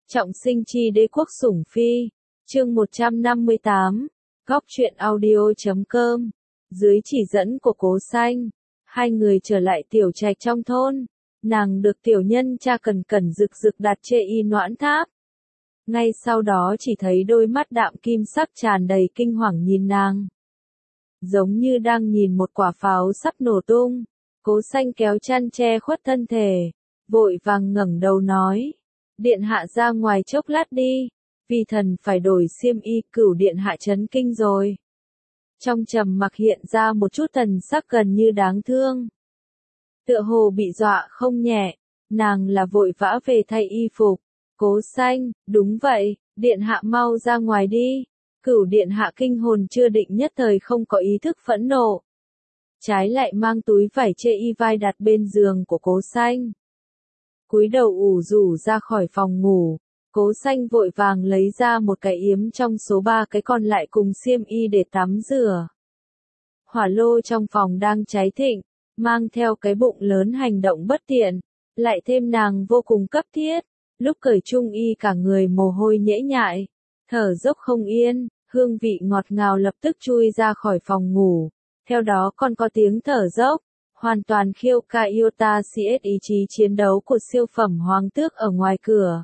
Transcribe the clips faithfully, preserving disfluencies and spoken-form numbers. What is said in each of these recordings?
Trọng sinh chi đế quốc sủng phi, chương một trăm năm mươi tám, góc truyện audio chấm com. Dưới chỉ dẫn của Cố Xanh, hai người trở lại tiểu trạch trong thôn, nàng được tiểu nhân cha cẩn cẩn rực rực đặt chê y noãn tháp. Ngay sau đó chỉ thấy đôi mắt đạm kim sắc tràn đầy kinh hoàng nhìn nàng. Giống như đang nhìn một quả pháo sắp nổ tung, Cố Xanh kéo chăn che khuất thân thể, vội vàng ngẩng đầu nói. Điện hạ ra ngoài chốc lát đi, vì thần phải đổi xiêm y. Cửu điện hạ chấn kinh rồi. Trong trầm mặc hiện ra một chút thần sắc gần như đáng thương. Tựa hồ bị dọa không nhẹ, nàng là vội vã về thay y phục. Cố Xanh, đúng vậy, điện hạ mau ra ngoài đi. Cửu điện hạ kinh hồn chưa định nhất thời không có ý thức phẫn nộ. Trái lại mang túi vải chê y vai đặt bên giường của Cố Xanh. Cúi đầu ủ rủ ra khỏi phòng ngủ, Cố Xanh vội vàng lấy ra một cái yếm trong số ba cái còn lại cùng xiêm y để tắm rửa. Hỏa lô trong phòng đang cháy thịnh, mang theo cái bụng lớn hành động bất tiện, lại thêm nàng vô cùng cấp thiết, lúc cởi trung y cả người mồ hôi nhễ nhại, thở dốc không yên, hương vị ngọt ngào lập tức chui ra khỏi phòng ngủ, theo đó còn có tiếng thở dốc. Hoàn toàn khiêu ca iota cs ý chí chiến đấu của siêu phẩm hoàng tước ở ngoài cửa.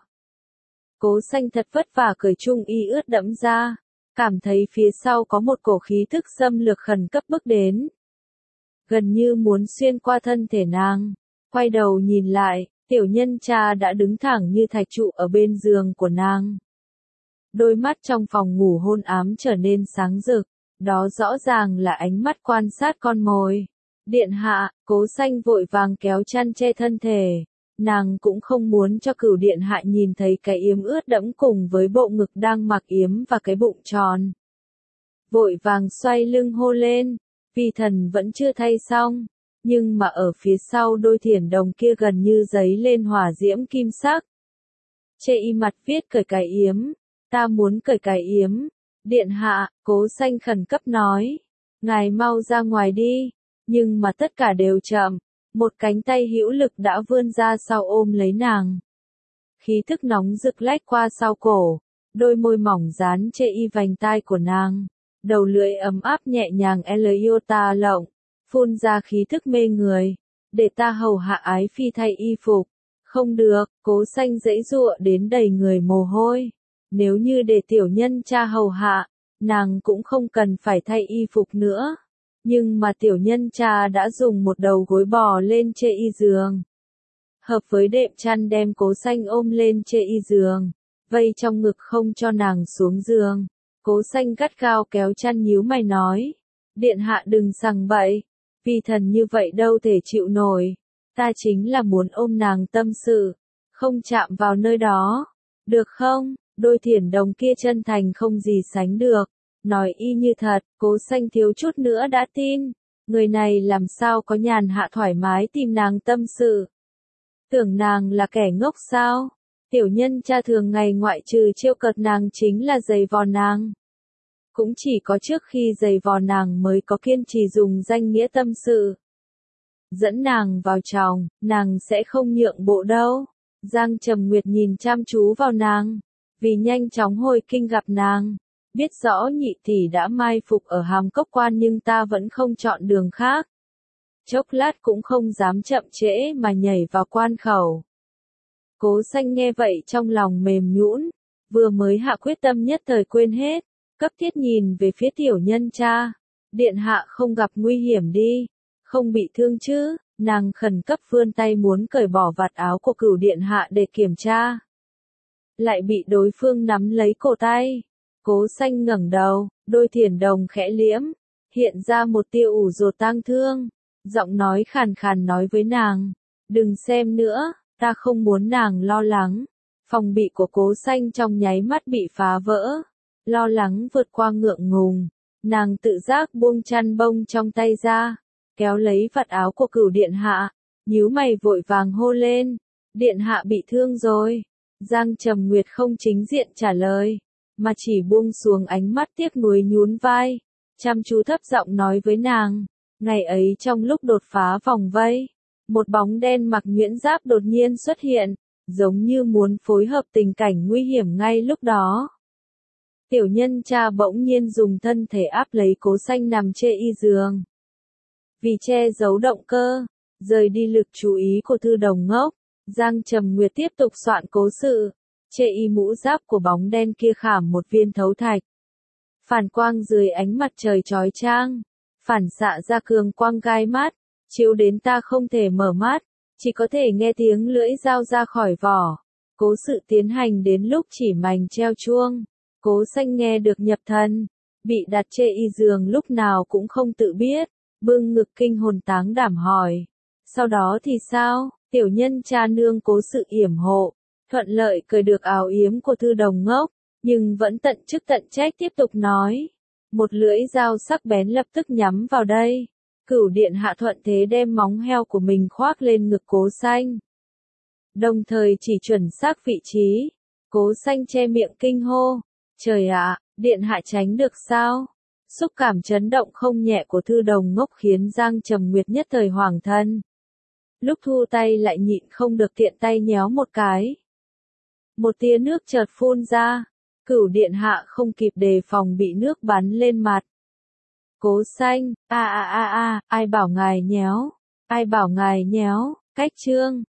Cố Xanh thật vất vả cởi trung y ướt đẫm ra, cảm thấy phía sau có một cổ khí thức xâm lược khẩn cấp bước đến. Gần như muốn xuyên qua thân thể nàng, quay đầu nhìn lại, tiểu nhân cha đã đứng thẳng như thạch trụ ở bên giường của nàng. Đôi mắt trong phòng ngủ hôn ám trở nên sáng rực, đó rõ ràng là ánh mắt quan sát con mồi. Điện hạ, Cố Xanh vội vàng kéo chăn che thân thể, nàng cũng không muốn cho Cửu điện hạ nhìn thấy cái yếm ướt đẫm cùng với bộ ngực đang mặc yếm và cái bụng tròn. Vội vàng xoay lưng hô lên, vì thần vẫn chưa thay xong, nhưng mà ở phía sau đôi thiển đồng kia gần như giấy lên hỏa diễm kim sắc. Chê y mặt viết cởi cái yếm, ta muốn cởi cái yếm. Điện hạ, Cố Xanh khẩn cấp nói, ngài mau ra ngoài đi. Nhưng mà tất cả đều chậm, một cánh tay hữu lực đã vươn ra sau ôm lấy nàng. Khí thức nóng rực lách qua sau cổ, đôi môi mỏng dán chê y vành tai của nàng, đầu lưỡi ấm áp nhẹ nhàng iota lộng, phun ra khí thức mê người, để ta hầu hạ ái phi thay y phục. Không được, Cố Xanh giãy giụa đến đầy người mồ hôi. Nếu như để tiểu nhân cha hầu hạ, nàng cũng không cần phải thay y phục nữa. Nhưng mà tiểu nhân cha đã dùng một đầu gối bò lên chê y giường. Hợp với đệm chăn đem Cố Xanh ôm lên chê y giường, vây trong ngực không cho nàng xuống giường. Cố Xanh gắt gao kéo chăn nhíu mày nói, điện hạ đừng sằng bậy, vì thần như vậy đâu thể chịu nổi, ta chính là muốn ôm nàng tâm sự, không chạm vào nơi đó, được không? Đôi thiển đồng kia chân thành không gì sánh được. Nói y như thật, Cố Xanh thiếu chút nữa đã tin, người này làm sao có nhàn hạ thoải mái tìm nàng tâm sự. Tưởng nàng là kẻ ngốc sao? Tiểu nhân cha thường ngày ngoại trừ trêu cợt nàng chính là giày vò nàng. Cũng chỉ có trước khi giày vò nàng mới có kiên trì dùng danh nghĩa tâm sự. Dẫn nàng vào chồng, nàng sẽ không nhượng bộ đâu. Giang Trầm Nguyệt nhìn chăm chú vào nàng, vì nhanh chóng hồi kinh gặp nàng. Biết rõ nhị tỷ đã mai phục ở Hàm Cốc Quan nhưng ta vẫn không chọn đường khác. Chốc lát cũng không dám chậm trễ mà nhảy vào quan khẩu. Cố Xanh nghe vậy trong lòng mềm nhũn, vừa mới hạ quyết tâm nhất thời quên hết, cấp thiết nhìn về phía tiểu nhân cha. Điện hạ không gặp nguy hiểm đi, không bị thương chứ? Nàng khẩn cấp vươn tay muốn cởi bỏ vạt áo của Cửu điện hạ để kiểm tra. Lại bị đối phương nắm lấy cổ tay. Cố Xanh ngẩng đầu, đôi thiển đồng khẽ liễm, hiện ra một tia ủ rột tang thương, giọng nói khàn khàn nói với nàng, đừng xem nữa, ta không muốn nàng lo lắng. Phòng bị của Cố Xanh trong nháy mắt bị phá vỡ, lo lắng vượt qua ngượng ngùng, nàng tự giác buông chăn bông trong tay ra, kéo lấy vạt áo của Cửu điện hạ, nhíu mày vội vàng hô lên, điện hạ bị thương rồi. Giang Trầm Nguyệt không chính diện trả lời, mà chỉ buông xuống ánh mắt tiếc nuối nhún vai, chăm chú thấp giọng nói với nàng, ngày ấy trong lúc đột phá vòng vây, một bóng đen mặc nhuyễn giáp đột nhiên xuất hiện, giống như muốn phối hợp tình cảnh nguy hiểm ngay lúc đó. Tiểu nhân cha bỗng nhiên dùng thân thể áp lấy Cố Xanh nằm chê y giường. Vì che giấu động cơ, rời đi lực chú ý của Thư Đồng Ngốc, Giang Trầm Nguyệt tiếp tục soạn cố sự. Chê y mũ giáp của bóng đen kia khảm một viên thấu thạch. Phản quang dưới ánh mặt trời chói chang, phản xạ ra cường quang gai mắt, chiếu đến ta không thể mở mắt, chỉ có thể nghe tiếng lưỡi dao ra khỏi vỏ. Cố sự tiến hành đến lúc chỉ mành treo chuông, Cố Xanh nghe được nhập thần, bị đặt chê y giường lúc nào cũng không tự biết, bưng ngực kinh hồn táng đảm hỏi. Sau đó thì sao? Tiểu nhân cha nương cố sự yểm hộ, thuận lợi cởi được áo yếm của Thư Đồng Ngốc, nhưng vẫn tận chức tận trách tiếp tục nói. Một lưỡi dao sắc bén lập tức nhắm vào đây. Cửu điện hạ thuận thế đem móng heo của mình khoác lên ngực Cố Xanh. Đồng thời chỉ chuẩn xác vị trí. Cố Xanh che miệng kinh hô. Trời ạ, điện hạ tránh được sao? Xúc cảm chấn động không nhẹ của Thư Đồng Ngốc khiến Giang Trầm Nguyệt nhất thời hoảng thân. Lúc thu tay lại nhịn không được tiện tay nhéo một cái. Một tia nước chợt phun ra, Cửu điện hạ không kịp đề phòng bị nước bắn lên mặt. Cố Xanh, a a a a, ai bảo ngài nhéo, ai bảo ngài nhéo, cách trương.